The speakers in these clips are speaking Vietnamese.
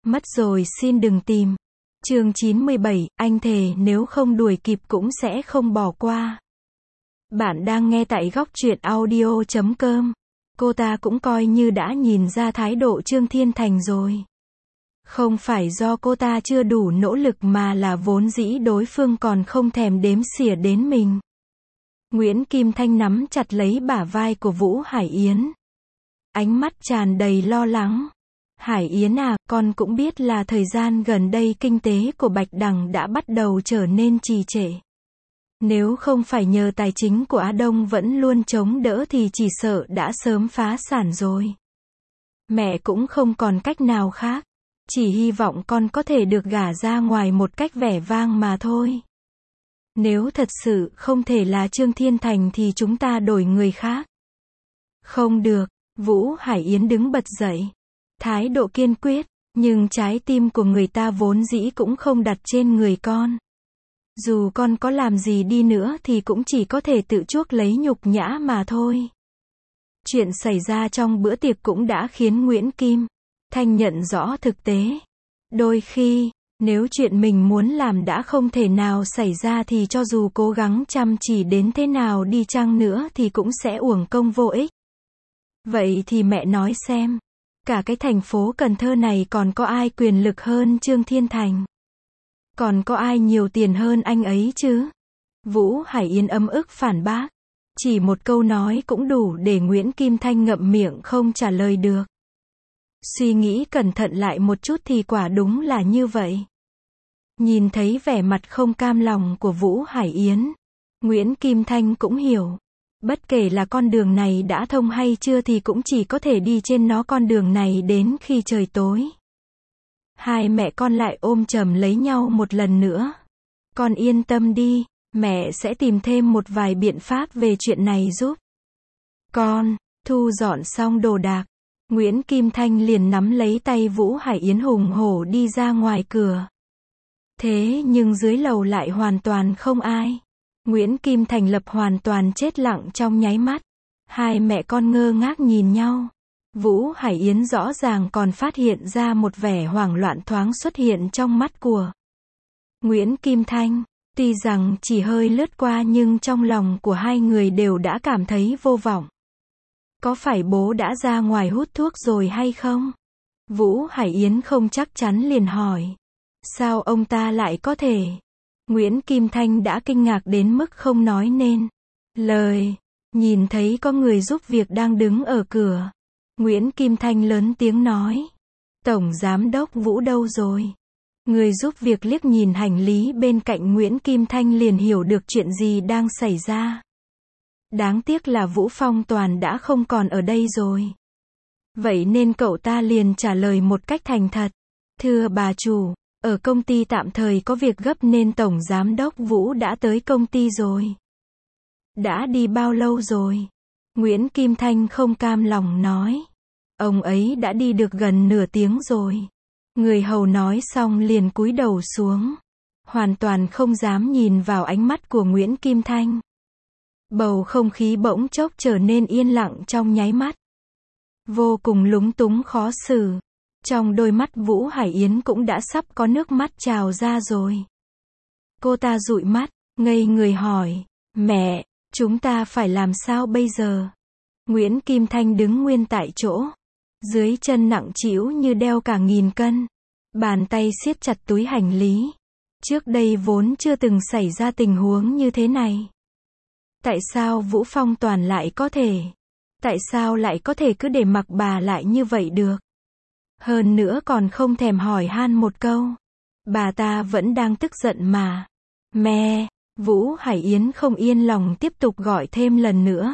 Mất rồi xin đừng tìm. Chương 97, anh thề nếu không đuổi kịp cũng sẽ không bỏ qua. Bạn đang nghe tại góc truyện audio.com. Cô ta cũng coi như đã nhìn ra thái độ Trương Thiên Thành rồi. Không phải do cô ta chưa đủ nỗ lực mà là vốn dĩ đối phương còn không thèm đếm xỉa đến mình. Nguyễn Kim Thanh nắm chặt lấy bả vai của Vũ Hải Yến. Ánh mắt tràn đầy lo lắng. Hải Yến à, con cũng biết là thời gian gần đây kinh tế của Bạch Đằng đã bắt đầu trở nên trì trệ. Nếu không phải nhờ tài chính của Á Đông vẫn luôn chống đỡ thì chỉ sợ đã sớm phá sản rồi. Mẹ cũng không còn cách nào khác. Chỉ hy vọng con có thể được gả ra ngoài một cách vẻ vang mà thôi. Nếu thật sự không thể là Trương Thiên Thành thì chúng ta đổi người khác. Không được, Vũ Hải Yến đứng bật dậy. Thái độ kiên quyết, nhưng trái tim của người ta vốn dĩ cũng không đặt trên người con. Dù con có làm gì đi nữa thì cũng chỉ có thể tự chuốc lấy nhục nhã mà thôi. Chuyện xảy ra trong bữa tiệc cũng đã khiến Nguyễn Kim Thanh nhận rõ thực tế. Đôi khi, nếu chuyện mình muốn làm đã không thể nào xảy ra thì cho dù cố gắng chăm chỉ đến thế nào đi chăng nữa thì cũng sẽ uổng công vô ích. Vậy thì mẹ nói xem, cả cái thành phố Cần Thơ này còn có ai quyền lực hơn Trương Thiên Thành? Còn có ai nhiều tiền hơn anh ấy chứ? Vũ Hải Yến ấm ức phản bác. Chỉ một câu nói cũng đủ để Nguyễn Kim Thanh ngậm miệng không trả lời được. Suy nghĩ cẩn thận lại một chút thì quả đúng là như vậy. Nhìn thấy vẻ mặt không cam lòng của Vũ Hải Yến, Nguyễn Kim Thanh cũng hiểu. Bất kể là con đường này đã thông hay chưa thì cũng chỉ có thể đi trên nó con đường này đến khi trời tối. Hai mẹ con lại ôm chầm lấy nhau một lần nữa. Con yên tâm đi, mẹ sẽ tìm thêm một vài biện pháp về chuyện này giúp con. Thu dọn xong đồ đạc, Nguyễn Kim Thanh liền nắm lấy tay Vũ Hải Yến hùng hổ đi ra ngoài cửa. Thế nhưng dưới lầu lại hoàn toàn không ai. Nguyễn Kim Thành Lập hoàn toàn chết lặng trong nháy mắt. Hai mẹ con ngơ ngác nhìn nhau. Vũ Hải Yến rõ ràng còn phát hiện ra một vẻ hoảng loạn thoáng xuất hiện trong mắt của Nguyễn Kim Thanh. Tuy rằng chỉ hơi lướt qua nhưng trong lòng của hai người đều đã cảm thấy vô vọng. Có phải bố đã ra ngoài hút thuốc rồi hay không? Vũ Hải Yến không chắc chắn liền hỏi. Sao ông ta lại có thể? Nguyễn Kim Thanh đã kinh ngạc đến mức không nói nên lời. Nhìn thấy có người giúp việc đang đứng ở cửa, Nguyễn Kim Thanh lớn tiếng nói. Tổng Giám đốc Vũ đâu rồi? Người giúp việc liếc nhìn hành lý bên cạnh Nguyễn Kim Thanh liền hiểu được chuyện gì đang xảy ra. Đáng tiếc là Vũ Phong Toàn đã không còn ở đây rồi. Vậy nên cậu ta liền trả lời một cách thành thật. Thưa bà chủ, ở công ty tạm thời có việc gấp nên Tổng Giám đốc Vũ đã tới công ty rồi. Đã đi bao lâu rồi? Nguyễn Kim Thanh không cam lòng nói. Ông ấy đã đi được gần nửa tiếng rồi. Người hầu nói xong liền cúi đầu xuống. Hoàn toàn không dám nhìn vào ánh mắt của Nguyễn Kim Thanh. Bầu không khí bỗng chốc trở nên yên lặng trong nháy mắt. Vô cùng lúng túng khó xử. Trong đôi mắt Vũ Hải Yến cũng đã sắp có nước mắt trào ra rồi. Cô ta dụi mắt, ngây người hỏi. Mẹ, chúng ta phải làm sao bây giờ? Nguyễn Kim Thanh đứng nguyên tại chỗ. Dưới chân nặng trĩu như đeo cả 1000 cân. Bàn tay siết chặt túi hành lý. Trước đây vốn chưa từng xảy ra tình huống như thế này. Tại sao Vũ Phong Toàn lại có thể? Tại sao lại có thể cứ để mặc bà lại như vậy được? Hơn nữa còn không thèm hỏi han một câu. Bà ta vẫn đang tức giận mà. Mẹ, Vũ Hải Yến không yên lòng tiếp tục gọi thêm lần nữa.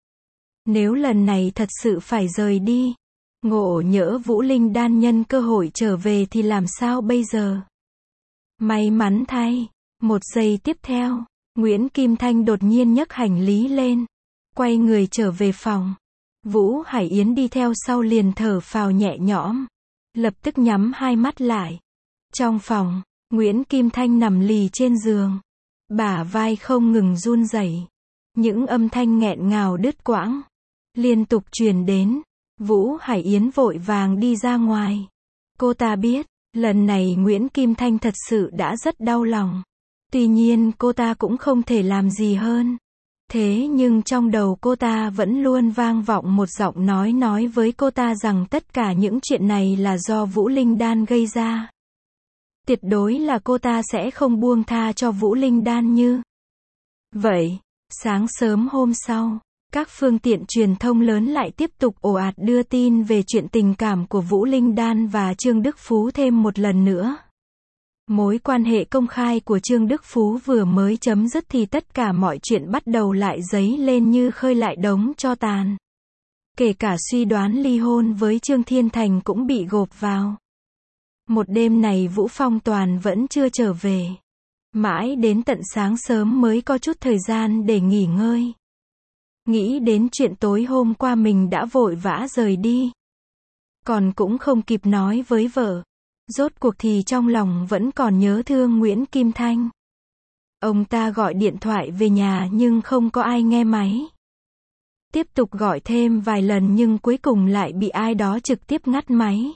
Nếu lần này thật sự phải rời đi, ngộ nhỡ Vũ Linh Đan nhân cơ hội trở về thì làm sao bây giờ? May mắn thay, một giây tiếp theo, Nguyễn Kim Thanh đột nhiên nhấc hành lý lên, quay người trở về phòng. Vũ Hải Yến đi theo sau liền thở phào nhẹ nhõm, lập tức nhắm hai mắt lại. Trong phòng, Nguyễn Kim Thanh nằm lì trên giường, bả vai không ngừng run rẩy. Những âm thanh nghẹn ngào đứt quãng liên tục truyền đến. Vũ Hải Yến vội vàng đi ra ngoài. Cô ta biết, Lần này Nguyễn Kim Thanh thật sự đã rất đau lòng. Tuy nhiên cô ta cũng không thể làm gì hơn. Thế nhưng trong đầu cô ta vẫn luôn vang vọng một giọng nói với cô ta rằng tất cả những chuyện này là do Vũ Linh Đan gây ra. Tuyệt đối là cô ta sẽ không buông tha cho Vũ Linh Đan như vậy. Sáng sớm hôm sau, các phương tiện truyền thông lớn lại tiếp tục ồ ạt đưa tin về chuyện tình cảm của Vũ Linh Đan và Trương Đức Phú thêm một lần nữa. Mối quan hệ công khai của Trương Đức Phú vừa mới chấm dứt thì tất cả mọi chuyện bắt đầu lại dấy lên như khơi lại đống tro tàn. Kể cả suy đoán ly hôn với Trương Thiên Thành cũng bị gộp vào. Một đêm này Vũ Phong Toàn vẫn chưa trở về. Mãi đến tận sáng sớm mới có chút thời gian để nghỉ ngơi. Nghĩ đến chuyện tối hôm qua mình đã vội vã rời đi. Còn cũng không kịp nói với vợ. Rốt cuộc thì trong lòng vẫn còn nhớ thương Nguyễn Kim Thanh. Ông ta gọi điện thoại về nhà nhưng không có ai nghe máy. Tiếp tục gọi thêm vài lần nhưng cuối cùng lại bị ai đó trực tiếp ngắt máy.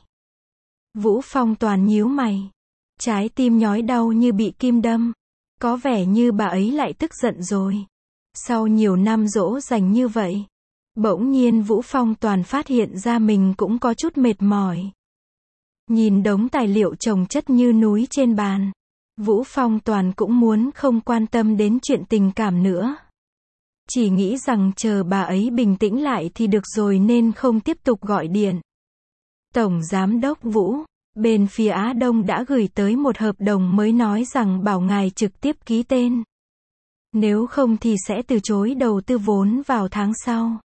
Vũ Phong Toàn nhíu mày. Trái tim nhói đau như bị kim đâm. Có vẻ như bà ấy lại tức giận rồi. Sau nhiều năm dỗ dành như vậy, bỗng nhiên Vũ Phong Toàn phát hiện ra mình cũng có chút mệt mỏi. Nhìn đống tài liệu chồng chất như núi trên bàn, Vũ Phong Toàn cũng muốn không quan tâm đến chuyện tình cảm nữa. Chỉ nghĩ rằng chờ bà ấy bình tĩnh lại thì được rồi nên không tiếp tục gọi điện. Tổng Giám đốc Vũ, bên phía Á Đông đã gửi tới một hợp đồng mới nói rằng bảo ngài trực tiếp ký tên. Nếu không thì sẽ từ chối đầu tư vốn vào tháng sau.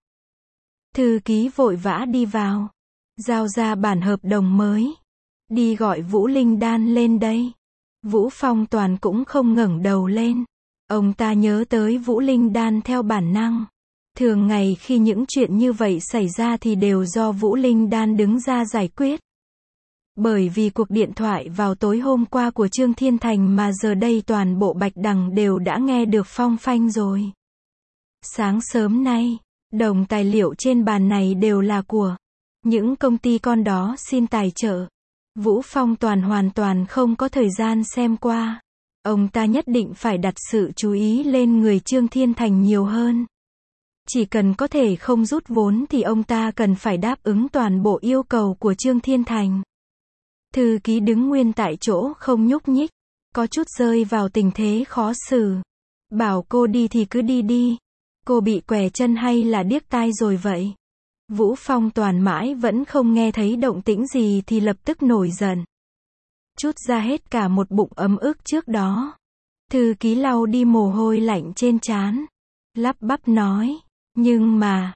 Thư ký vội vã đi vào, giao ra bản hợp đồng mới. Đi gọi Vũ Linh Đan lên đây. Vũ Phong Toàn cũng không ngẩng đầu lên. Ông ta nhớ tới Vũ Linh Đan theo bản năng. Thường ngày khi những chuyện như vậy xảy ra thì đều do Vũ Linh Đan đứng ra giải quyết. Bởi vì cuộc điện thoại vào tối hôm qua của Trương Thiên Thành mà giờ đây toàn bộ Bạch Đằng đều đã nghe được phong phanh rồi. Sáng sớm nay, đồng tài liệu trên bàn này đều là của những công ty con đó xin tài trợ. Vũ Phong Toàn hoàn toàn không có thời gian xem qua. Ông ta nhất định phải đặt sự chú ý lên người Trương Thiên Thành nhiều hơn. Chỉ cần có thể không rút vốn thì ông ta cần phải đáp ứng toàn bộ yêu cầu của Trương Thiên Thành. Thư ký đứng nguyên tại chỗ không nhúc nhích, có chút rơi vào tình thế khó xử. Bảo cô đi thì cứ đi đi. Cô bị què chân hay là điếc tai rồi vậy? Vũ Phong Toàn mãi vẫn không nghe thấy động tĩnh gì thì lập tức nổi giận. Trút ra hết cả một bụng ấm ức trước đó. Thư ký lau đi mồ hôi lạnh trên trán. Lắp bắp nói, nhưng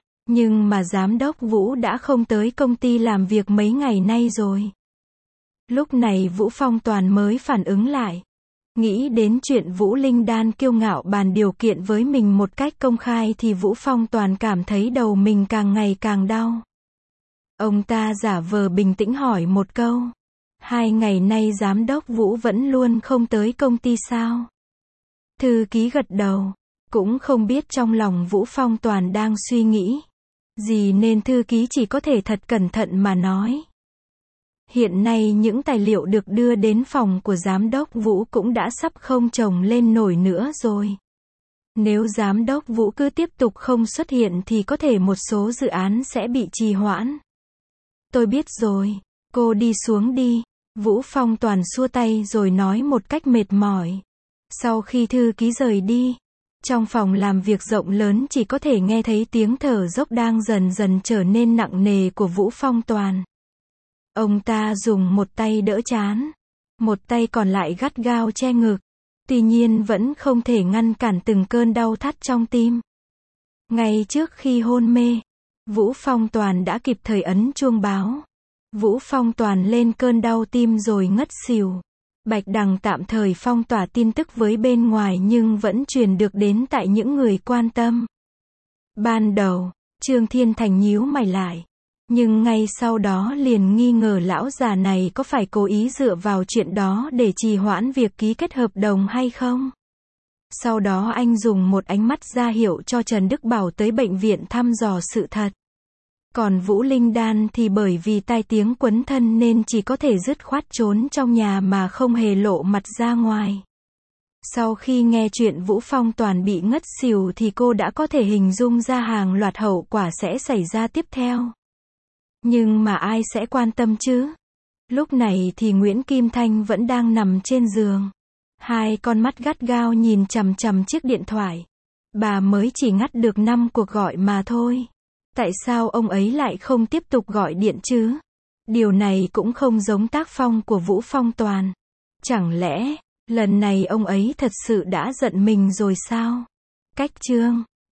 mà giám đốc Vũ đã không tới công ty làm việc mấy ngày nay rồi. Lúc này Vũ Phong Toàn mới phản ứng lại. Nghĩ đến chuyện Vũ Linh Đan kiêu ngạo bàn điều kiện với mình một cách công khai thì Vũ Phong Toàn cảm thấy đầu mình càng ngày càng đau. Ông ta giả vờ bình tĩnh hỏi một câu. 2 ngày nay giám đốc Vũ vẫn luôn không tới công ty sao? Thư ký gật đầu. Cũng không biết trong lòng Vũ Phong Toàn đang suy nghĩ gì nên thư ký chỉ có thể thật cẩn thận mà nói. Hiện nay những tài liệu được đưa đến phòng của giám đốc Vũ cũng đã sắp không chồng lên nổi nữa rồi. Nếu giám đốc Vũ cứ tiếp tục không xuất hiện thì có thể một số dự án sẽ bị trì hoãn. Tôi biết rồi, cô đi xuống đi. Vũ Phong Toàn xua tay rồi nói một cách mệt mỏi. Sau khi thư ký rời đi, trong phòng làm việc rộng lớn chỉ có thể nghe thấy tiếng thở dốc đang dần dần trở nên nặng nề của Vũ Phong Toàn. Ông ta dùng một tay đỡ trán, một tay còn lại gắt gao che ngực. Tuy nhiên vẫn không thể ngăn cản từng cơn đau thắt trong tim. Ngay trước khi hôn mê, Vũ Phong Toàn đã kịp thời ấn chuông báo. Vũ Phong Toàn lên cơn đau tim rồi ngất xỉu. Bạch Đằng tạm thời phong tỏa tin tức với bên ngoài nhưng vẫn truyền được đến tại những người quan tâm. Ban đầu, Trương Thiên Thành nhíu mày lại. Nhưng ngay sau đó liền nghi ngờ lão già này có phải cố ý dựa vào chuyện đó để trì hoãn việc ký kết hợp đồng hay không. Sau đó anh dùng một ánh mắt ra hiệu cho Trần Đức Bảo tới bệnh viện thăm dò sự thật. Còn Vũ Linh Đan thì bởi vì tai tiếng quấn thân nên chỉ có thể dứt khoát trốn trong nhà mà không hề lộ mặt ra ngoài. Sau khi nghe chuyện Vũ Phong Toàn bị ngất xỉu thì cô đã có thể hình dung ra hàng loạt hậu quả sẽ xảy ra tiếp theo. Nhưng mà ai sẽ quan tâm chứ? Lúc này thì Nguyễn Kim Thanh vẫn đang nằm trên giường. Hai con mắt gắt gao nhìn chằm chằm chiếc điện thoại. Bà mới chỉ ngắt được 5 cuộc gọi mà thôi. Tại sao ông ấy lại không tiếp tục gọi điện chứ? Điều này cũng không giống tác phong của Vũ Phong Toàn. Chẳng lẽ, lần này ông ấy thật sự đã giận mình rồi sao? Cách chương